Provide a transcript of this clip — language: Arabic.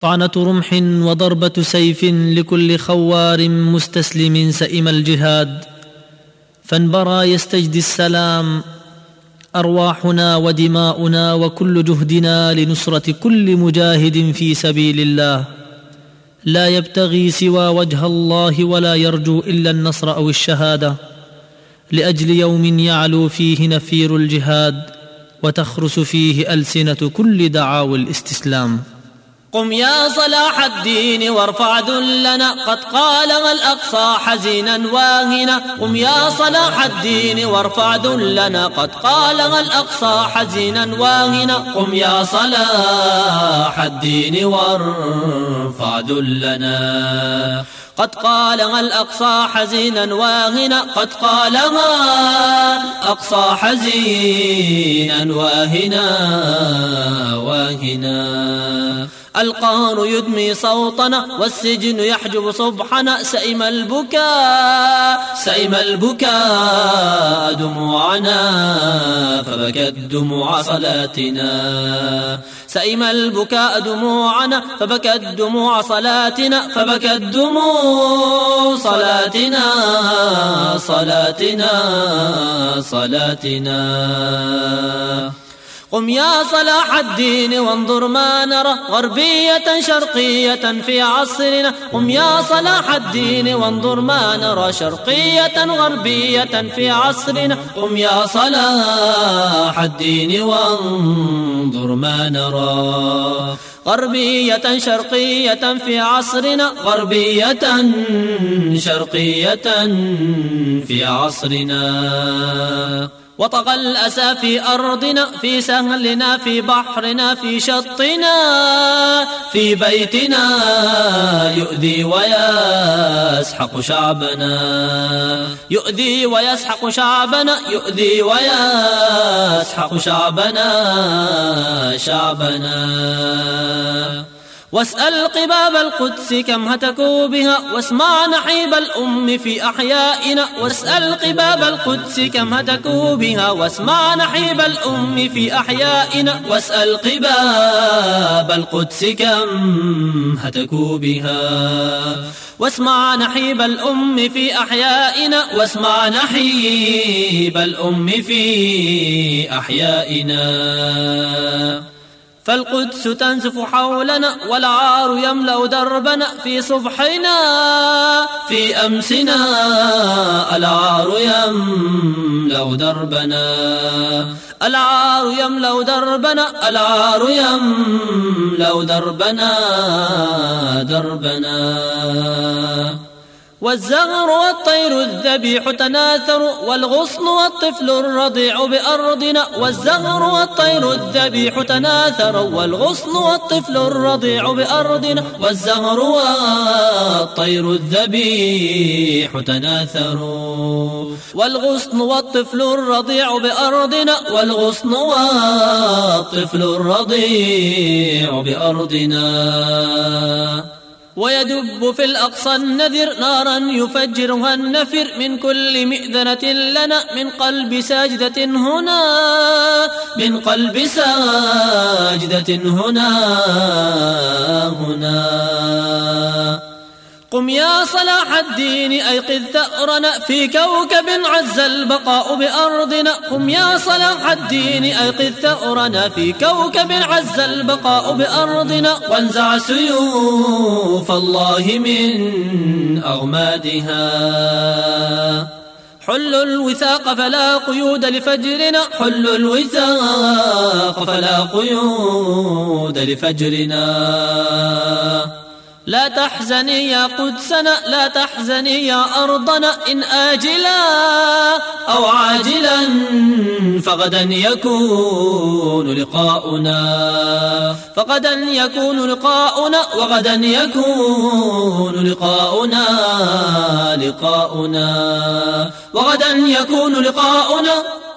طعنة رمح وضربة سيف لكل خوار مستسلم سئم الجهاد، فانبرى يستجدي السلام أرواحنا ودماؤنا وكل جهدنا لنصرة كل مجاهد في سبيل الله، لا يبتغي سوى وجه الله ولا يرجو إلا النصر أو الشهادة، لأجل يوم يعلو فيه نفير الجهاد وتخرس فيه ألسنة كل دعاوى الاستسلام. قم يا صلاح الدين وارفع ذلنا، قد قالها الأقصى حزينا واهنا. قم يا صلاح الدين وارفع ذلنا، قد قالها الأقصى حزينا واهنا. قم يا صلاح الدين وارفع ذلنا، قد قالها الأقصى حزينا واهنا. قد قالها الأقصى حزينا واهنا واهنا. القهر يدمي صوتنا والسجن يحجب صبحنا، سئم البكاء سئم البكاء دموعنا فبكت دموع صلاتنا. سئم البكاء دموعنا فبكت دموع صلاتنا، فبكت دموع صلاتنا صلاتنا صلاتنا. قم يا صلاح الدين وانظر ما نرى غربية شرقية في عصرنا. قم يا صلاح الدين وانظر ما نرى شرقية غربية في عصرنا. قم يا صلاح الدين وانظر ما نرى غربية شرقية في عصرنا. غربية شرقية في عصرنا. وطغى الأسى في أرضنا، في سهلنا، في بحرنا، في شطنا، في بيتنا، يؤذي ويسحق شعبنا. يؤذي ويسحق شعبنا، يؤذي ويسحق شعبنا شعبنا. واسأل قباب القدس كم هتكوا بها، واسمع نحيب الأم في أحيائنا. واسأل قباب القدس كم هتكوا بها، واسمع نحيب الأم في أحيائنا. واسأل قباب القدس كم هتكوا بها، واسمع نحيب الأم في أحيائنا. واسمع نحيب الأم في أحيائنا. فالقدس تنزف حولنا والعار يملأ دربنا، في صبحنا في أمسنا العار يملأ دربنا. العار يملأ دربنا، العار يملأ دربنا دربنا. والزغر والطير الذبيح تناثر، والغصن والطفل الرضيع بأرضنا. والزغر والطير الذبيح تناثر، والغصن والطفل الرضيع بأرضنا. والزغر والطير الذبيح تناثر، والغصن والطفل الرضيع بأرضنا. والغصن والطفل الرضيع بأرضنا. ويدب في الأقصى النذر نارا يفجرها النفر، من كل مئذنة لنا من قلب ساجدة هنا، من قلب ساجدة هنا هنا. قم يا صلاح الدين أيقظ ثأرنا، في كوكب عز البقاء بأرضنا. قم يا صلاح الدين أيقظ ثأرنا، في كوكب عز البقاء بأرضنا. وانزع سيوف الله من أغمادها، حل الوثاق فلا قيود لفجرنا. حل الوثاق فلا قيود لفجرنا. لا تحزني يا قدسنا، لا تحزني يا أرضنا، إن آجلا أو عاجلا فغدا يكون لقاؤنا. فغدا يكون لقاؤنا، وغدا يكون لقاؤنا لقاؤنا. وغدا يكون لقاؤنا.